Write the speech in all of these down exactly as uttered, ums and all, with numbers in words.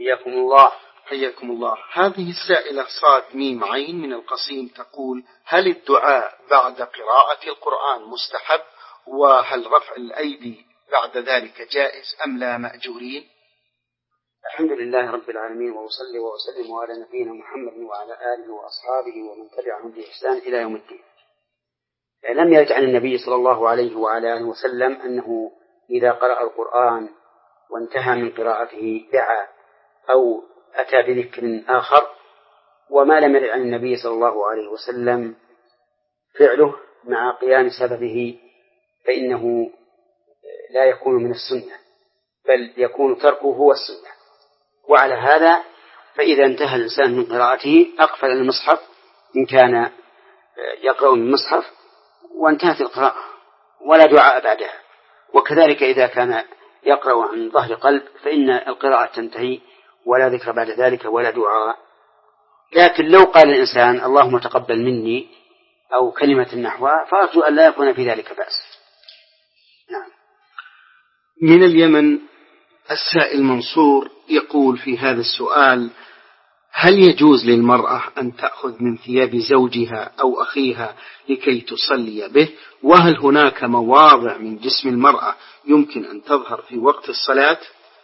حياكم الله. حياكم الله. هذه السائلة صاد ميم عين من القصيم تقول: هل الدعاء بعد قراءة القرآن مستحب؟ وهل رفع الأيدي بعد ذلك جائز أم لا مأجورين؟ الحمد لله رب العالمين، وأصلي وأسلم على نبينا محمد وعلى آله وأصحابه ومن تبعهم بإحسان إلى يوم الدين. لم يرد عن النبي صلى الله عليه وعلى آله وسلم أنه إذا قرأ القرآن وانتهى من قراءته دعا أو أتى بذكر آخر، وما لم يرد عن النبي صلى الله عليه وسلم فعله مع قيام سببه فإنه لا يكون من السنة، بل يكون تركه هو السنة. وعلى هذا فإذا انتهى الإنسان من قراءته أقفل المصحف إن كان يقرأ من المصحف وانتهت القراءة ولا دعاء بعدها، وكذلك إذا كان يقرأ عن ظهر قلب فإن القراءة تنتهي ولا ذكر بعد ذلك ولا دعاء. لكن لو قال الإنسان اللهم تقبل مني أو كلمة نحوها فأرجو أن لا يكون في ذلك بأس. نعم. من اليمن السائل منصور يقول في هذا السؤال: هل يجوز للمرأة أن تأخذ من ثياب زوجها أو أخيها لكي تصلي به؟ وهل هناك مواضع من جسم المرأة يمكن أن تظهر في وقت الصلاة؟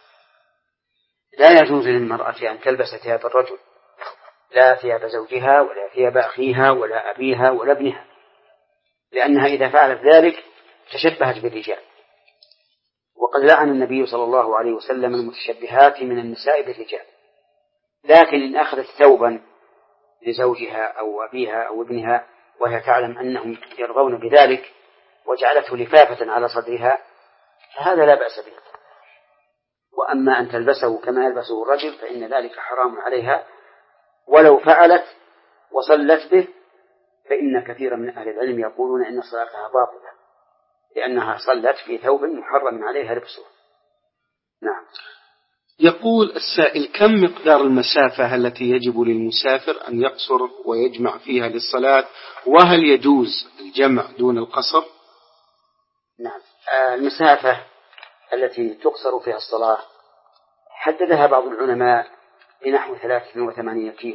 لا يجوز للمرأة أن تلبس ثياب الرجل، لا ثياب زوجها ولا ثياب أخيها ولا أبيها ولا ابنها، لأنها إذا فعلت ذلك تشبهت بالرجال. وقد لعن النبي صلى الله عليه وسلم المتشبهات من النساء بالرجال. لكن إن أخذت ثوبا لزوجها أو أبيها أو ابنها وهي تعلم أنهم يرضون بذلك وجعلته لفافة على صدرها فهذا لا بأس به. وأما أن تلبسه كما يلبسه الرجل فإن ذلك حرام عليها، ولو فعلت وصلت به فإن كثيرا من أهل العلم يقولون إن صلاتها باطلة لأنها صلت في ثوب محرم عليها لبسه. نعم. يقول السائل: كم مقدار المسافة التي يجب للمسافر أن يقصر ويجمع فيها للصلاة؟ وهل يجوز الجمع دون القصر؟ نعم. المسافة التي تقصر فيها الصلاة حددها بعض العلماء بنحو ثلاثة وثمانين كيلو،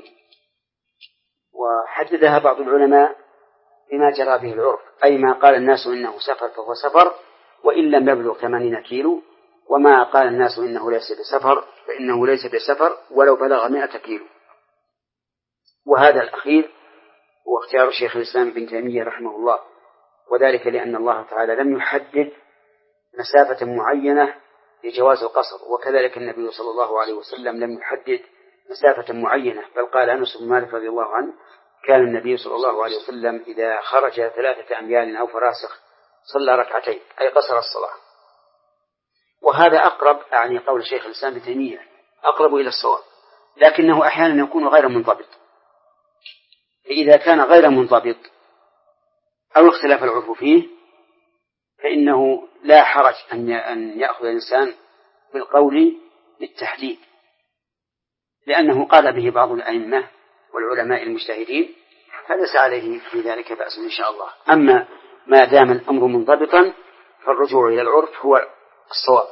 وحددها بعض العلماء بما جرى به العرف، أي ما قال الناس إنه سفر فهو سفر وإن لم يبلغ ثمانين كيلو، وما قال الناس إنه ليس بسفر فإنه ليس بسفر ولو بلغ مئة كيلو. وهذا الأخير هو اختيار شيخ الإسلام ابن تيمية رحمه الله، وذلك لأن الله تعالى لم يحدد مسافة معينة لجواز القصر، وكذلك النبي صلى الله عليه وسلم لم يحدد مسافة معينة، بل قال أنس بن مالك رضي الله عنه: كان النبي صلى الله عليه وسلم إذا خرج ثلاثة أميال أو فراسخ صلى ركعتين، أي قصر الصلاة. وهذا أقرب، يعني قول شيخ الإسلام ابن تيمية أقرب إلى الصواب، لكنه أحيانا يكون غير منضبط. فإذا كان غير منضبط أو اختلاف العرف فيه فإنه لا حرج أن يأخذ الإنسان بالقول بالتحديد، لأنه قال به بعض الأئمة والعلماء المجتهدين، فليس عليه في ذلك بأس إن شاء الله. أما ما دام الأمر منضبطا فالرجوع إلى العرف هو الصواب.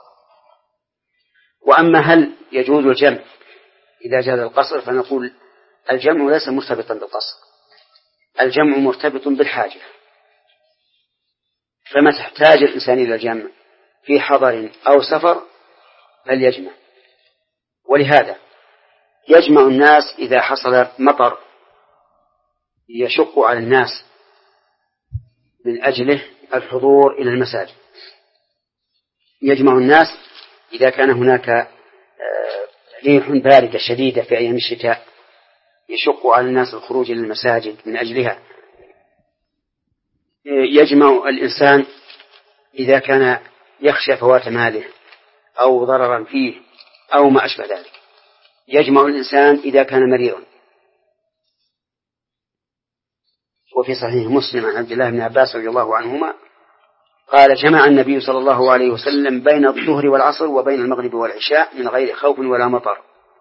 وأما هل يجوز الجمع إذا جاز القصر، فنقول الجمع ليس مرتبطا بالقصر، الجمع مرتبط بالحاجة، فما تحتاج الإنسان إلى الجمع في حضر أو سفر فليجمع. ولهذا يجمع الناس إذا حصل مطر يشق على الناس من أجله الحضور إلى المساجد، يجمع الناس إذا كان هناك ريح باردة شديدة في أيام الشتاء يشق على الناس الخروج إلى المساجد من أجلها. يجمع الإنسان إذا كان يخشى فوات ماله أو ضررا فيه أو ما أشبه ذلك. يجمع الإنسان إذا كان مريضا. وفي صحيح مسلم عن عبد الله بن عباس رضي الله عنهما قال: جمع النبي صلى الله عليه وسلم بين الظهر والعصر وبين المغرب والعشاء من غير خوف ولا مطر.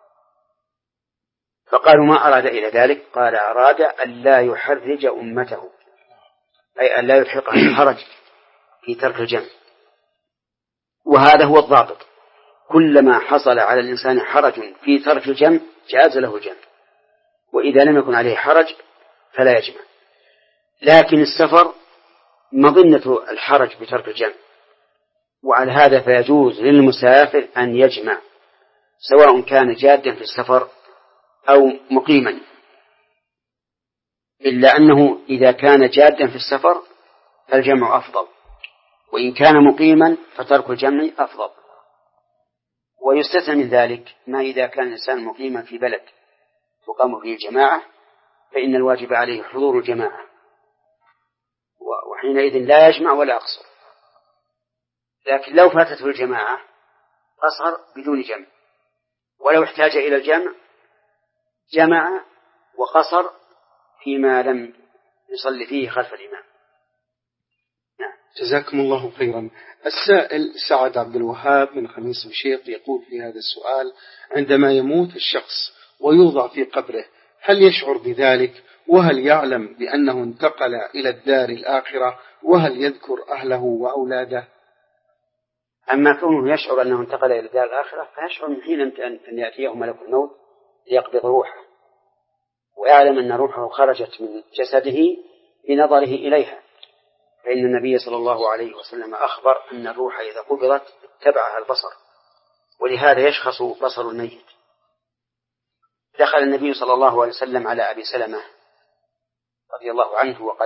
فقالوا: ما أراد إلى ذلك؟ قال: أراد أن لا يحرج أمته، أي أن لا يلحقها الحرج في ترك الجمع. وهذا هو الضابط، كلما حصل على الإنسان حرج في ترك الجمع جاز له الجمع، وإذا لم يكن عليه حرج فلا يجمع. لكن السفر مظنة الحرج بترك الجمع، وعلى هذا فيجوز للمسافر أن يجمع سواء كان جادا في السفر أو مقيما، إلا أنه إذا كان جادا في السفر فالجمع أفضل، وإن كان مقيما فترك الجمع أفضل. ويستثنى من ذلك ما إذا كان الإنسان مقيما في بلد تقام فيه الجماعة فإن الواجب عليه حضور الجماعة، وحينئذ لا يجمع ولا يقصر. لكن لو فاتته الجماعة قصر بدون جمع، ولو احتاج إلى الجمع جمع وقصر فيما لم يصلي فيه خلف الإمام. نعم. جزاكم الله خيرا. السائل سعد عبد الوهاب من خميس مشيط يقول في هذا السؤال: عندما يموت الشخص ويوضع في قبره هل يشعر بذلك؟ وهل يعلم بأنه انتقل إلى الدار الآخرة؟ وهل يذكر أهله وأولاده؟ أما كونه يشعر أنه انتقل إلى الدار الآخرة فيشعر من حين أن يأتيه ملك الموت ليقبض روحه، ويعلم أن روحه خرجت من جسده بنظره إليها، فإن النبي صلى الله عليه وسلم أخبر أن الروح إذا قبضت اتبعها البصر، ولهذا يشخص بصر الميت. دخل النبي صلى الله عليه وسلم على أبي سلمة رضي الله عنه وقد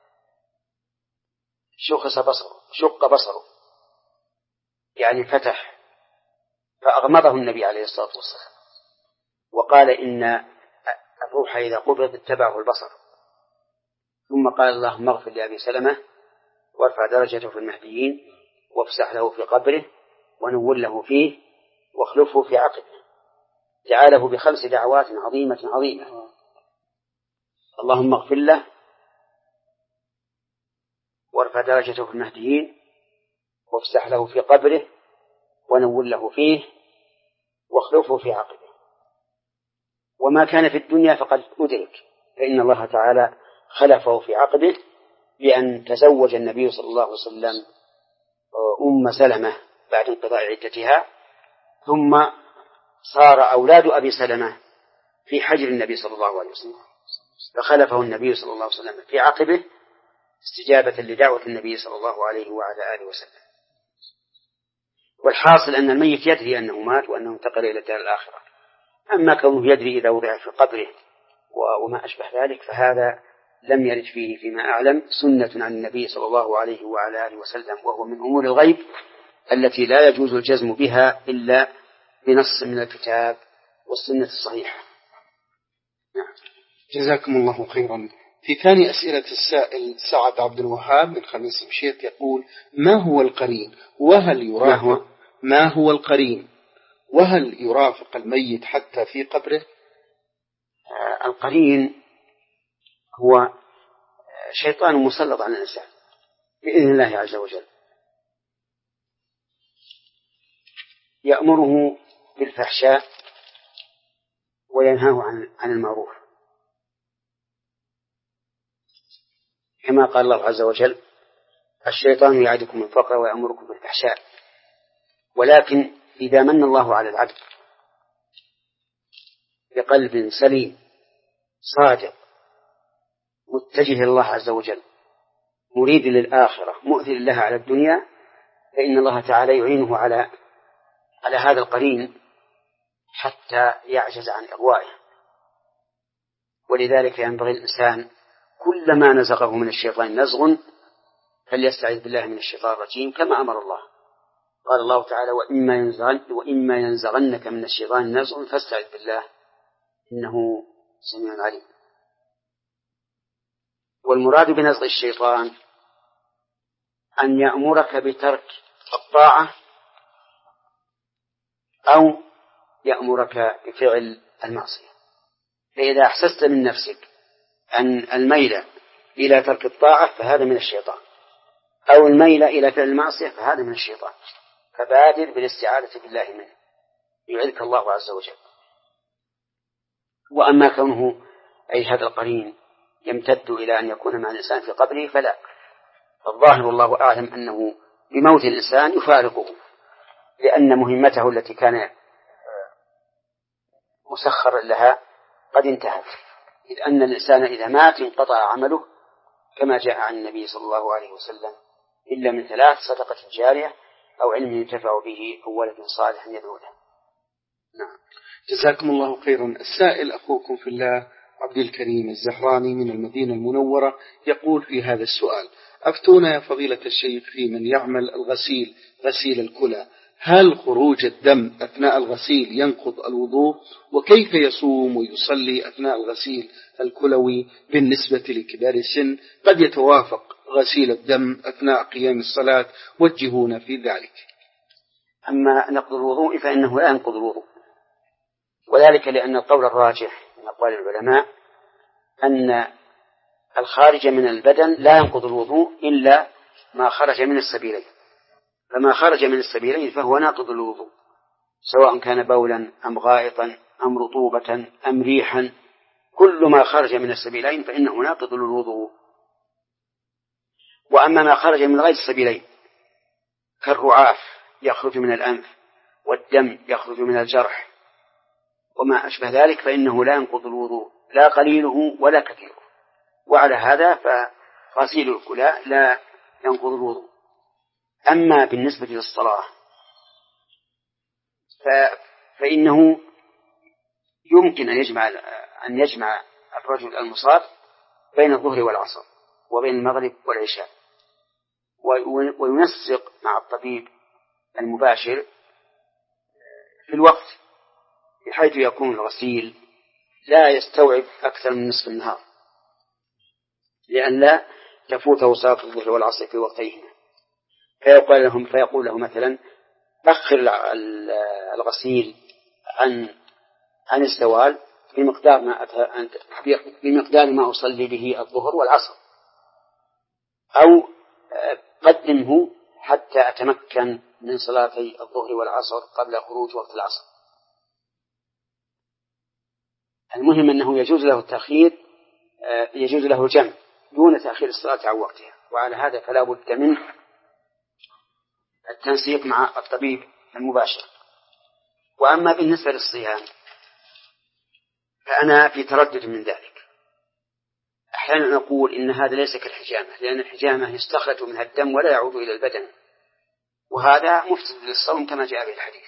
شخص بصره شق بصره يعني فتح، فأغمضه النبي عليه الصلاة والسلام وقال إن الروح إذا قبض اتبعه البصر. ثم قال: اللهم اغفر لأبي سلمة وارفع درجته في المهديين وافسح له في قبره ونور له فيه واخلفه في عقبه. جعله بخمس دعوات عظيمة عظيمة: اللهم اغفر له وارفع درجته في المهديين وافسح له في قبره ونور له فيه واخلفه في عقبه. وما كان في الدنيا فقد أدرك، فإن الله تعالى خلفه في عقبه بأن تزوج النبي صلى الله عليه وسلم أم سلمة بعد انقضاء عدتها، ثم صار أولاد أبي سلمة في حجر النبي صلى الله عليه وسلم، فخلفه النبي صلى الله عليه وسلم في عقبه استجابة لدعوة النبي صلى الله عليه وعلى آله وسلم. والحاصل أن الميت يدري أنه مات وأنه انتقل إلى الدار الآخرة. أما كونه يدري إذا وضع في قبره وما أشبه ذلك فهذا لم يرد فيه فيما أعلم سنة عن النبي صلى الله عليه وعلى آله وسلم، وهو من أمور الغيب التي لا يجوز الجزم بها إلا بنص من الكتاب والسنة الصحيحة. نعم. جزاكم الله خيرا. في ثاني أسئلة السائل سعد عبد الوهاب من خميس مشيط يقول: ما هو القرين؟ وهل يرافق ما هو, ما هو القرين؟ وهل يرافق الميت حتى في قبره؟ آه القرين هو شيطان مسلط على الإنسان بإذن الله عز وجل، يأمره بالفحشاء وينهاه عن عن المعروف، كما قال الله عز وجل: الشيطان يعدكم الفقر ويأمركم بالفحشاء. ولكن إذا من الله على العبد بقلب سليم صادق متجه لله عز وجل مريد للآخرة مؤثر لها على الدنيا، فإن الله تعالى يعينه على على هذا القرين حتى يعجز عن إغوائه. ولذلك ينبغي الإنسان كلما نزغه من الشيطان نزغ فليستعذ بالله من الشيطان الرجيم كما أمر الله. قال الله تعالى: وإما ينزغن وإما ينزغنك من الشيطان نزغ فاستعذ بالله إنه سميع عليم. والمراد بنزغ الشيطان أن يأمرك بترك الطاعة أو يأمرك بفعل المعصية. فإذا أحسست من نفسك أن الميل إلى ترك الطاعة فهذا من الشيطان، أو الميل إلى فعل المعصية فهذا من الشيطان، فبادر بالاستعاذة بالله منه يعيذك الله عز وجل. وأما كونه أي هذا القرين يمتد إلى أن يكون مع الإنسان في قبره فلا، فالظاهر والله أعلم أنه بموت الإنسان يفارقه لأن مهمته التي كان مسخرا لها قد انتهت، إذ أن الإنسان إذا مات انقطع عمله كما جاء عن النبي صلى الله عليه وسلم إلا من ثلاث: صدقة جارية أو علم ينتفع به أو ولد صالح يدعو له. نعم. جزاكم الله خيرا. السائل أخوكم في الله عبد الكريم الزهراني من المدينة المنورة يقول في هذا السؤال: أفتونا يا فضيلة الشيخ في من يعمل الغسيل غسيل الكلى، هل خروج الدم أثناء الغسيل ينقض الوضوء؟ وكيف يصوم ويصلي أثناء الغسيل الكلوي بالنسبة لكبار السن؟ قد يتوافق غسيل الدم أثناء قيام الصلاة، وجهونا في ذلك. أما نقض الوضوء فإنه لا ينقض الوضوء، وذلك لأن القول الراجح من أقوال العلماء أن الخارج من البدن لا ينقض الوضوء إلا ما خرج من السبيلين، فما خرج من السبيلين فهو ناقض الوضوء، سواء كان بولا أم غائطا أم رطوبة أم ريحا، كل ما خرج من السبيلين فإنه ناقض للوضوء. وأما ما خرج من غير السبيلين كالرعاف يخرج من الأنف والدم يخرج من الجرح وما أشبه ذلك فإنه لا ينقض الوضوء لا قليله ولا كثيره، وعلى هذا فغسيل الكلى لا ينقض الوضوء. أما بالنسبة للصلاة فإنه يمكن أن يجمع أن يجمع الرجل المصاب بين الظهر والعصر وبين المغرب والعشاء، وينسق مع الطبيب المباشر في الوقت بحيث يكون الغسيل لا يستوعب أكثر من نصف النهار، لئلا تفوته صلاة الظهر والعصر في وقتيهما. فيقول لهم فيقول له مثلا: أخر الغسيل عن عن الزوال بمقدار ما بمقدار ما أصلي به الظهر والعصر، أو قدمه حتى أتمكن من صلاتي الظهر والعصر قبل خروج وقت العصر. المهم أنه يجوز له التأخير، يجوز له الجمع دون تأخير الصلاة عن وقتها، وعلى هذا فلا بد من التنسيق مع الطبيب المباشر. وأما بالنسبة للصيام فأنا في تردد من ذلك. أحيانا نقول إن هذا ليس كالحجامة، لأن الحجامة يستخرج منها الدم ولا يعود إلى البدن، وهذا مفسد للصوم كما جاء في الحديث.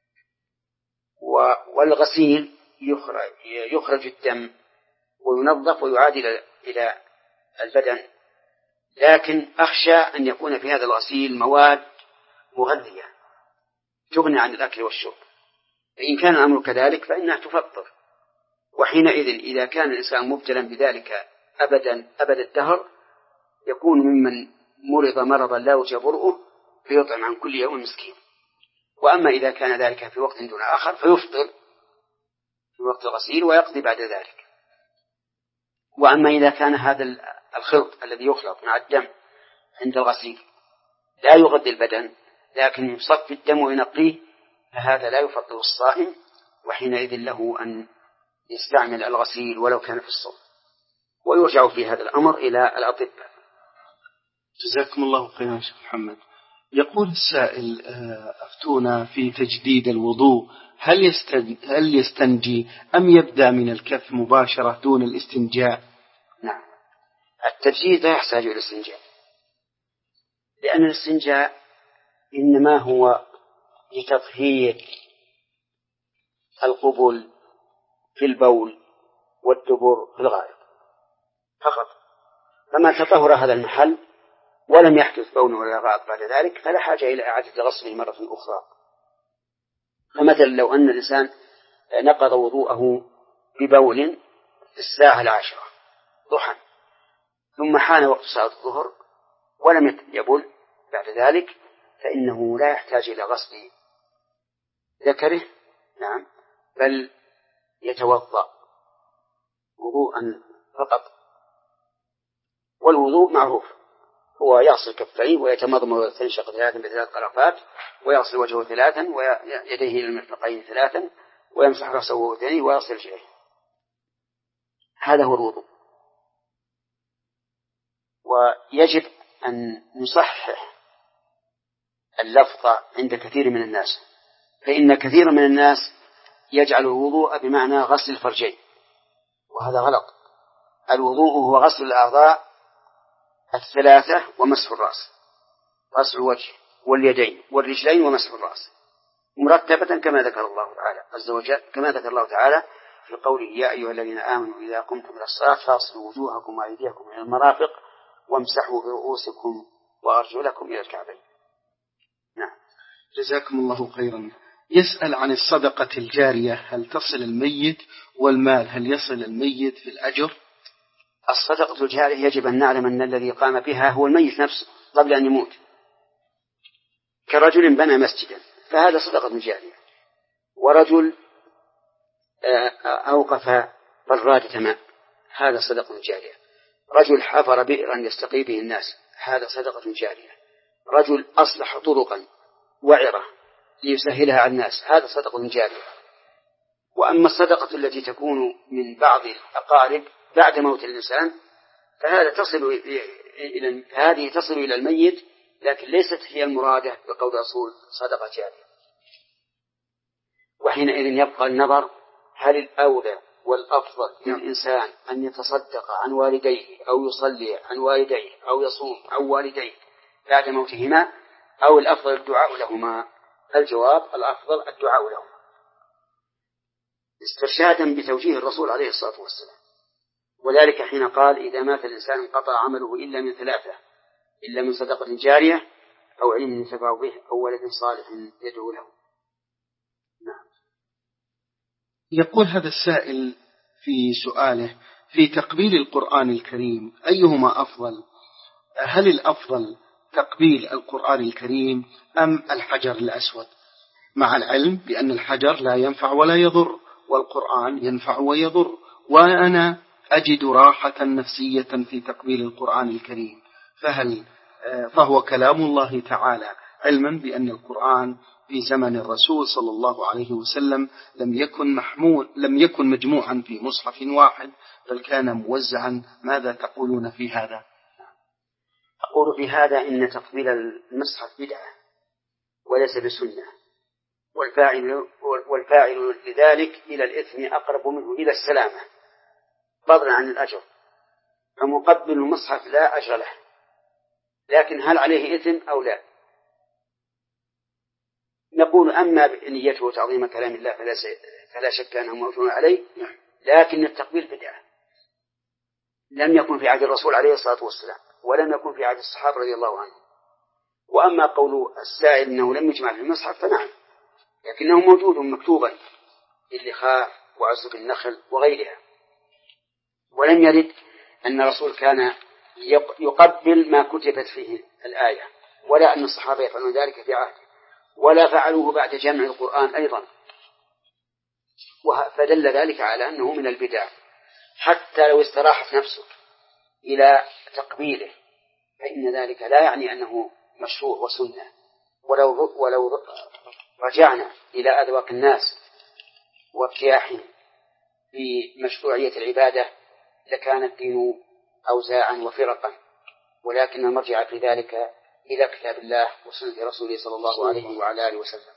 والغسيل يخرج, يخرج الدم وينظف ويعاد إلى البدن، لكن أخشى أن يكون في هذا الغسيل مواد مغذية تغني عن الأكل والشرب، فإن كان الأمر كذلك فإنها تفطر، وحينئذ إذا كان الإنسان مبتلا بذلك أبدا أبد الدهر يكون ممن مرض مرضا لا يرجى برؤه فيطعم عن كل يوم مسكين. وأما إذا كان ذلك في وقت دون آخر فيفطر في وقت الغسيل ويقضي بعد ذلك. وأما إذا كان هذا الخلط الذي يخلط مع الدم عند الغسيل لا يغذي البدن لكن يصفي الدم وينقيه فهذا لا يفطر الصائم، وحينئذ له أن يستعمل الغسيل ولو كان في الصوم، ويرجع في هذا الأمر إلى الأطباء. جزاكم الله خيرا شيخ محمد. يقول السائل: أفتونا في تجديد الوضوء، هل هل يستنجي أم يبدأ من الكف مباشرة دون الاستنجاء؟ نعم، التجديد لا يحتاج إلى الاستنجاء، لأن الاستنجاء إنما هو لتطهير القبل في البول والدبر في الغائط فقط، فما تطهر هذا المحل ولم يحدث بول ولا غائط بعد ذلك فلا حاجة إلى إعادة غسله مرة أخرى. فمثلا لو أن الإنسان نقض وضوءه ببول في الساعة العاشرة ضحى ثم حان وقت صلاة الظهر ولم يبل بعد ذلك فإنه لا يحتاج إلى غسل ذكره، نعم، بل يتوضأ وضوءا فقط. والوضوء معروف هو يغسل كفيه ويتمضمض ويستنشق ثلاثا بثلاث قرفات ويغسل وجهه ثلاثا ويديه إلى المرفقين ثلاثا ويمسح رأسه وأذنيه ويغسل رجليه. هذا هو الوضوء. ويجب أن نصحح اللفظ عند كثير من الناس، فإن كثير من الناس يجعل الوضوء بمعنى غسل الفرجين، وهذا غلط. الوضوء هو غسل الأعضاء الثلاثة ومسح الرأس، غسل الوجه واليدين والرجلين ومسح الرأس مرتبة كما ذكر الله تعالى عز وجل، كما ذكر الله تعالى في قوله: يا أيها الذين آمنوا إذا قمتم إلى الصلاة فاغسلوا وجوهكم وأيديكم إلى المرافق وامسحوا برؤوسكم وأرجلكم إلى الكعبين. نعم. جزاكم الله خيرا. يسأل عن الصدقة الجارية، هل تصل الميت؟ والمال هل يصل الميت في الأجر؟ الصدقة الجارية يجب أن نعلم أن الذي قام بها هو الميت نفسه قبل أن يموت، كرجل بنى مسجدا فهذا صدقة جارية، ورجل أوقف برادة ماء هذا صدقة جارية، رجل حفر بئرا يستقي به الناس هذا صدقة جارية، رجل أصلح طرقا وعرة ليسهلها على الناس هذا صدقة جارية. وأما الصدقة التي تكون من بعض الأقارب بعد موت الإنسان فهذا تصل إلى هذه تصل إلى الميت، لكن ليست هي المرادة بقول رسول صدقة جارية. وحينئذ يبقى النظر هل الأولى والأفضل للإنسان أن يتصدق عن والديه أو يصلي عن والديه أو يصوم عن والديه بعد موتهما، أو الأفضل الدعاء لهما؟ الجواب: الأفضل الدعاء لهما، استرشادا بتوجيه الرسول عليه الصلاة والسلام. وذلك حين قال: إذا مات الإنسان انقطع عمله إلا من ثلاثة، إلا من صدقة جارية أو علم ينتفع به أو ولد صالح يدعو له. نعم. يقول هذا السائل في سؤاله: في تقبيل القرآن الكريم أيهما أفضل؟ هل الأفضل تقبيل القرآن الكريم أم الحجر الأسود؟ مع العلم بأن الحجر لا ينفع ولا يضر والقرآن ينفع ويضر، وأنا أجد راحة نفسية في تقبيل القرآن الكريم، فهل فهو كلام الله تعالى، علما بأن القرآن في زمن الرسول صلى الله عليه وسلم لم يكن محمول لم يكن مجموعا في مصحف واحد بل كان موزعا. ماذا تقولون في هذا؟ أقول في هذا إن تقبيل المصحف بدعة وليس بسنة، والفاعل, والفاعل لذلك إلى الإثم أقرب منه إلى السلامة فضلا عن الأجر، فمقبل المصحف لا أجر له، لكن هل عليه إثم أو لا؟ نقول أما نيته تعظيم كلام الله فلا, فلا شك أنه موجود عليه، لكن التقبيل بدعة لم يكن في عهد الرسول عليه الصلاة والسلام ولم يكن في عهد الصحابة رضي الله عنهم. وأما قول السائل أنه لم يجمع في المصحف فنعم، لكنه موجود مكتوبا اللخاء وعصب النخل وغيرها، ولم يرد أن الرسول كان يقبل ما كتبت فيه الآية، ولا أن الصحابة يفعلون ذلك في عهده، ولا فعلوه بعد جمع القرآن أيضا، فدل ذلك على أنه من البدع. حتى لو استراحت نفسه إلى تقبيله فإن ذلك لا يعني أنه مشروع وسنة. ولو, ولو رجعنا إلى أذواق الناس وارتياحهم في مشروعية العبادة لكان الدين أوزاعا وفرقا، ولكن المرجع في ذلك إلى كتاب الله وسنة رسوله صلى الله عليه وعلى آله وسلم.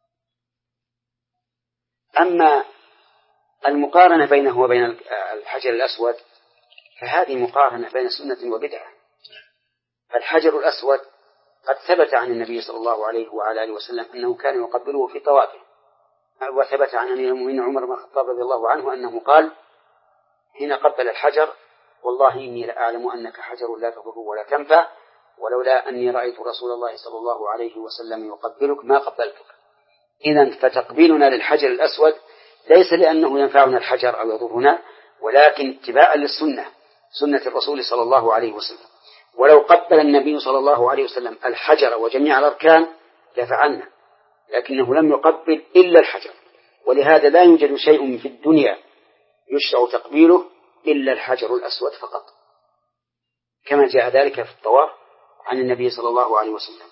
أما المقارنة بينه وبين الحجر الأسود فهذه مقارنة بين سنة وبدعة. الحجر الأسود قد ثبت عن النبي صلى الله عليه وعلى آله وسلم أنه كان يقبله في طوافه، وثبت عن أمير المؤمنين عمر بن الخطاب رضي الله عنه أنه قال حين قبل الحجر: والله إني لأعلم أنك حجر لا تضر ولا تنفع، ولولا أني رأيت رسول الله صلى الله عليه وسلم يقبلك ما قبلتك. إذن فتقبيلنا للحجر الأسود ليس لأنه ينفعنا الحجر أو يضرنا، ولكن اتباعا للسنة، سنة الرسول صلى الله عليه وسلم. ولو قبل النبي صلى الله عليه وسلم الحجر وجميع الأركان لفعلنا، لكنه لم يقبل إلا الحجر، ولهذا لا يوجد شيء في الدنيا يشرع تقبيله إلا الحجر الأسود فقط، كما جاء ذلك في الطواف عن النبي صلى الله عليه وسلم.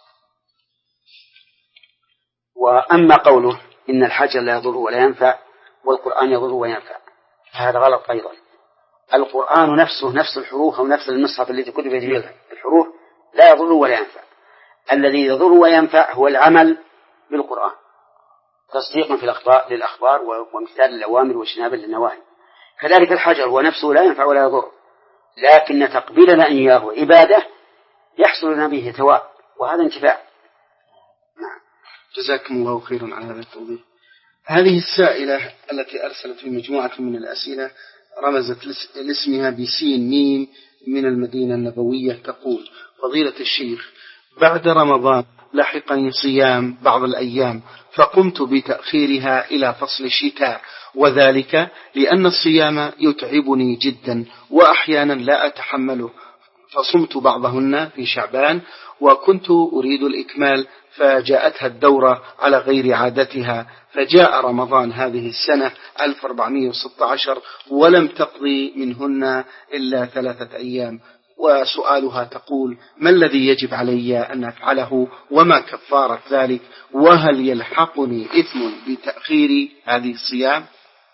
وأما قوله إن الحجر لا يضر ولا ينفع والقرآن يضر وينفع هذا غلط أيضا. القرآن نفسه نفس الحروف أو نفس المصحف الذي كتب فيه الحروف لا يضر ولا ينفع، الذي يضر وينفع هو العمل بالقرآن، تصديقا في الأخبار للأخبار وامتثال الأوامر واجتنابا للنواهي. كذلك الحجر هو نفسه لا ينفع ولا يضر، لكن تقبيلنا إياه عبادة يحصل لنا به ثواب، وهذا انتفاع. نعم. جزاكم الله خيرا على هذا التوضيح. هذه السائلة التي أرسلت في مجموعة من الأسئلة رمزت لاسمها بسين ميم من المدينة النبوية، تقول: فضيلة الشيخ، بعد رمضان لحقني صيام بعض الأيام، فقمت بتأخيرها إلى فصل الشتاء، وذلك لأن الصيام يتعبني جدا وأحيانا لا أتحمله، فصمت بعضهن في شعبان، وكنت أريد الإكمال فجاءتها الدورة على غير عادتها، فجاء رمضان هذه السنة ألف وأربعمائة وستة عشر ولم تقضي منهن إلا ثلاثة أيام. وسؤالها تقول: ما الذي يجب علي أن أفعله وما كفارة ذلك، وهل يلحقني إثم بتأخير هذه الصيام؟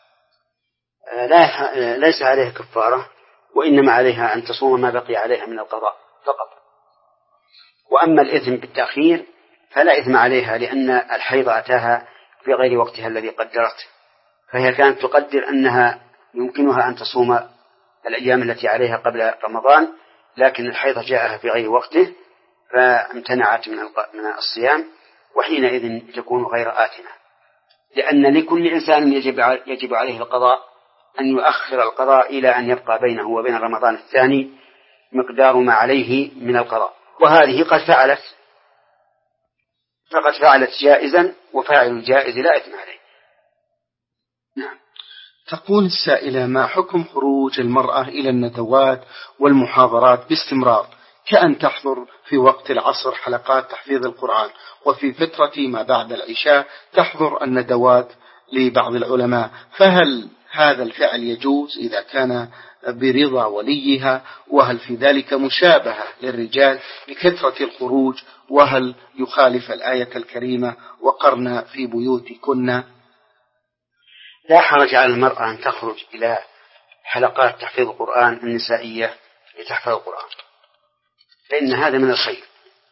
لا، ليس عليها كفارة، وإنما عليها أن تصوم ما بقي عليها من القضاء فقط. وأما الإثم بالتأخير فلا إثم عليها، لأن الحيض أتاها في غير وقتها الذي قدرته، فهي كانت تقدر أنها يمكنها أن تصوم الأيام التي عليها قبل رمضان، لكن الحيض جاءها في غير وقته فامتنعت من الصيام، وحينئذ تكون غير آثمة، لأن لكل إنسان يجب يجب عليه القضاء أن يؤخر القضاء إلى أن يبقى بينه وبين رمضان الثاني مقدار ما عليه من القضاء، وهذه قد فعلت، فقد فعلت جائزا، وفاعل الجائز لا إثم عليه. نعم. تقول السائلة: ما حكم خروج المرأة إلى الندوات والمحاضرات باستمرار، كأن تحضر في وقت العصر حلقات تحفيظ القرآن، وفي فترة ما بعد العشاء تحضر الندوات لبعض العلماء، فهل هذا الفعل يجوز إذا كان برضا وليها؟ وهل في ذلك مشابهة للرجال بكثرة الخروج؟ وهل يخالف الآية الكريمة: وقرن في بيوتكن؟ لا حرج على المرأة أن تخرج إلى حلقات تحفيظ القرآن النسائية لتحفظ القرآن، فإن هذا من الخير.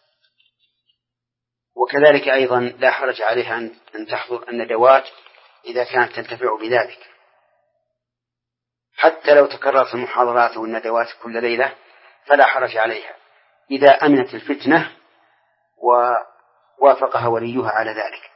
وكذلك أيضا لا حرج عليها أن تحضر الندوات إذا كانت تنتفع بذلك، حتى لو تكررت المحاضرات والندوات كل ليلة فلا حرج عليها إذا أمنت الفتنة ووافقها وليها على ذلك.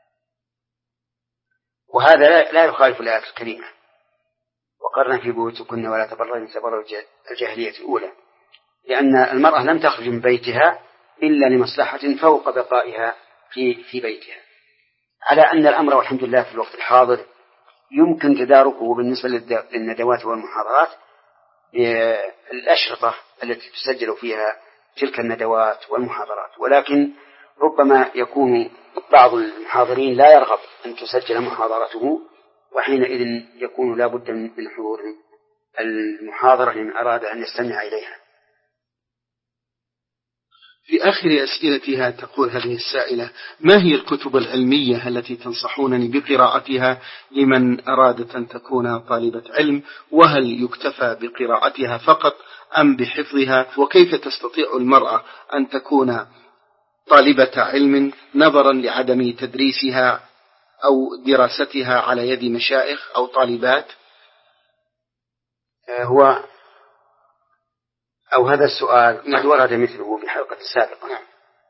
وهذا لا يخالف الآية الكريمة: وقرن في بيوتكن ولا تبرجن تبرج الجاهلية الأولى، لأن المرأة لم تخرج من بيتها إلا لمصلحة فوق بقائها في في بيتها، على أن الأمر والحمد لله في الوقت الحاضر يمكن تداركه بالنسبة للندوات والمحاضرات بالأشرطة التي تسجل فيها تلك الندوات والمحاضرات، ولكن ربما يكون بعض المحاضرين لا يرغب أن تسجل محاضرته، وحينئذ يكون لا بد من حضور المحاضرة لمن أراد أن يستمع إليها. في آخر أسئلتها تقول هذه السائلة: ما هي الكتب العلمية التي تنصحونني بقراءتها لمن أرادت أن تكون طالبة علم؟ وهل يكتفى بقراءتها فقط أم بحفظها؟ وكيف تستطيع المرأة أن تكون طالبة علم نظرا لعدم تدريسها أو دراستها على يد مشايخ أو طالبات؟ هو أو هذا السؤال قد ورد مثله في حلقة سابقة،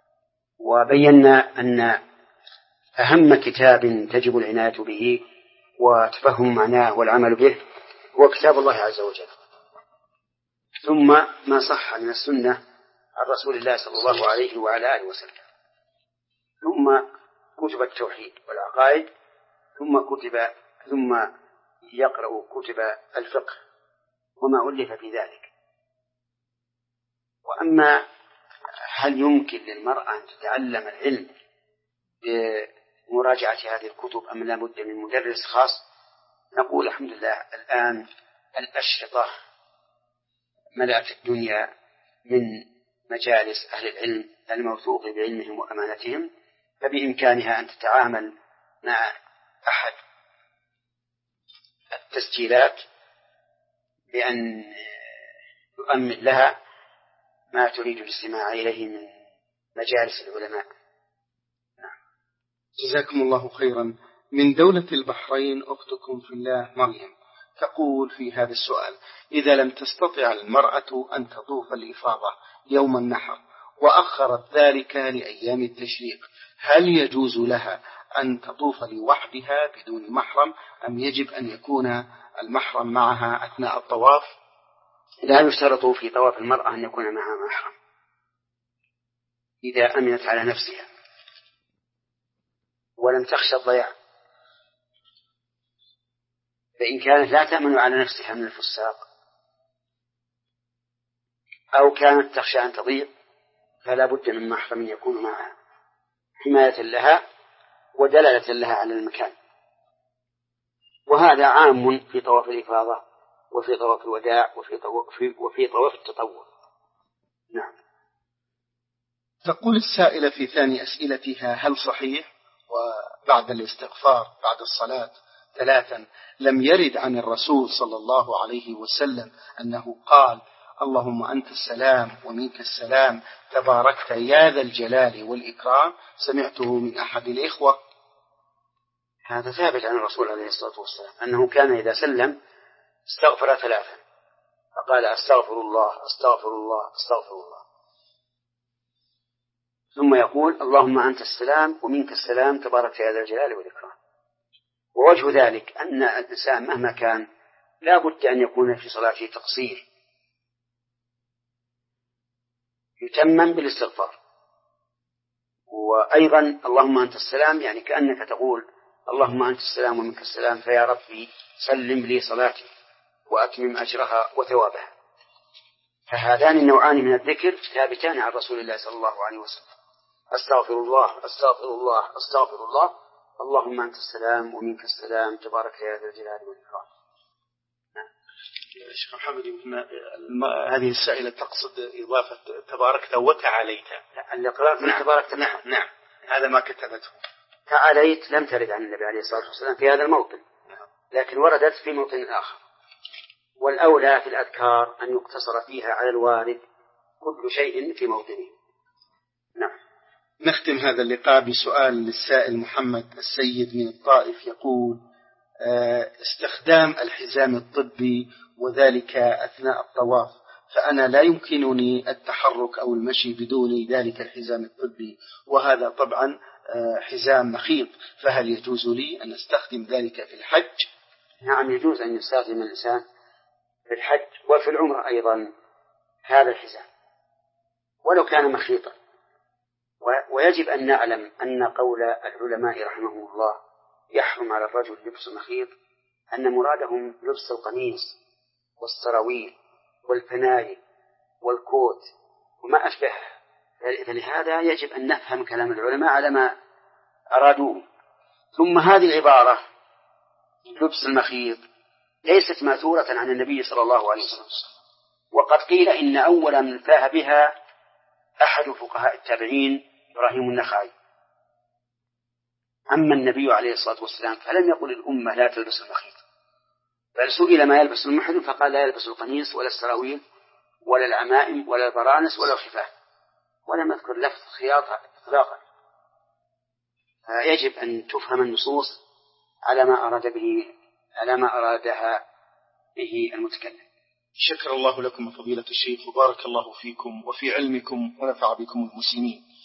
وبينا أن أهم كتاب تجب العناية به وتفهم معناه والعمل به هو كتاب الله عز وجل، ثم ما صح من السنة عن رسول الله صلى الله عليه وعلى آله وسلم، ثم كتب التوحيد والعقائد، ثم كتب ثم يقرأ كتب الفقه وما ألف في ذلك. وأما هل يمكن للمرأة أن تتعلم العلم بمراجعة هذه الكتب أم لا بد من مدرس خاص؟ نقول الحمد لله الآن الأشرطة ملأت الدنيا من مجالس أهل العلم الموثوق بعلمهم وأمانتهم، فبإمكانها أن تتعامل مع أحد التسجيلات بأن يؤمن لها ما تريد الاستماع إليه من مجالس العلماء. نعم. جزاكم الله خيرا. من دولة البحرين أختكم في الله مريم تقول في هذا السؤال: إذا لم تستطع المرأة أن تطوف الإفاضة يوم النحر وأخرت ذلك لأيام التشريق، هل يجوز لها أن تطوف لوحدها بدون محرم، أم يجب أن يكون المحرم معها أثناء الطواف؟ لا يشترط في طواف المرأة أن يكون معها محرم إذا أمنت على نفسها ولم تخشى الضياع. فإن كانت لا تأمن على نفسها من الفساق أو كانت تخشى أن تضيع فلا بد من محرم يكون معها حماية لها ودلالة لها على المكان. وهذا عام في طواف الإفاضة وفي طواف الوداع وفي طواف, وفي طواف التطوع. نعم. تقول السائلة في ثاني أسئلتها: هل صحيح وبعد الاستغفار بعد الصلاة ثلاثا لم يرد عن الرسول صلى الله عليه وسلم أنه قال: اللهم أنت السلام ومنك السلام تباركت يا ذا الجلال والإكرام؟ سمعته من أحد الإخوة. هذا ثابت عن الرسول عليه الصلاة والسلام أنه كان إذا سلم استغفر ثلاثا فقال: أستغفر الله أستغفر الله أستغفر الله، ثم يقول: اللهم أنت السلام ومنك السلام تباركت يا ذا الجلال والإكرام. ووجه ذلك أن الإنسان مهما كان لا بد أن يكون في صلاته تقصير يتمم بالاستغفار. وأيضا اللهم أنت السلام يعني كأنك تقول: اللهم أنت السلام ومنك السلام، فيا ربي سلم لي صلاتي وأتمم أجرها وثوابها. فهذان النوعان من الذكر ثابتان عن رسول الله صلى الله عليه وسلم: أستغفر الله أستغفر الله أستغفر الله، اللهم أنت السلام ومنك السلام تبارك يا ذا الجلال والإكرام. شيخ محمد، هذه السائلة تقصد إضافة تباركت وتعاليت. اللي قرأت من تباركت. نعم نعم، هذا ما كتبته. تعاليت لم ترد عن النبي عليه الصلاة والسلام في هذا الموطن، لكن وردت في موطن آخر. والأولى في الأذكار أن يقتصر فيها على الوارد كل شيء في موطنه. نعم. نختم هذا اللقاء بسؤال للسائل محمد السيد من الطائف، يقول: استخدام الحزام الطبي وذلك أثناء الطواف، فأنا لا يمكنني التحرك أو المشي بدون ذلك الحزام الطبي، وهذا طبعا حزام مخيط، فهل يجوز لي أن أستخدم ذلك في الحج؟ نعم، يجوز أن يستخدم الإنسان في الحج وفي العمرة أيضا هذا الحزام ولو كان مخيطا. ويجب أن نعلم أن قول العلماء رحمهم الله يحرم على الرجل لبس مخيط أن مرادهم لبس القميص والسراويل والفنايل والكوت وما أشبهه. فلهذا يجب أن نفهم كلام العلماء على ما أرادوه. ثم هذه العبارة لبس المخيط ليست ماثورة عن النبي صلى الله عليه وسلم، وقد قيل إن أول من فاه بها أحد فقهاء التابعين إبراهيم النخعي. أما النبي عليه الصلاة والسلام فلم يقل الأمة لا تلبس المخيط، بل سئل ما يلبس المحرم فقال لا يلبس القميص ولا السراويل ولا العمائم ولا البرانس ولا الخفاف، ولم يذكر لفظ خياطة إطلاقا. فيجب أن تفهم النصوص على ما أراد به على ما أرادها به المتكلم. شكر الله لكم فضيلة الشيخ وبارك الله فيكم وفي علمكم ونفع بكم المسلمين.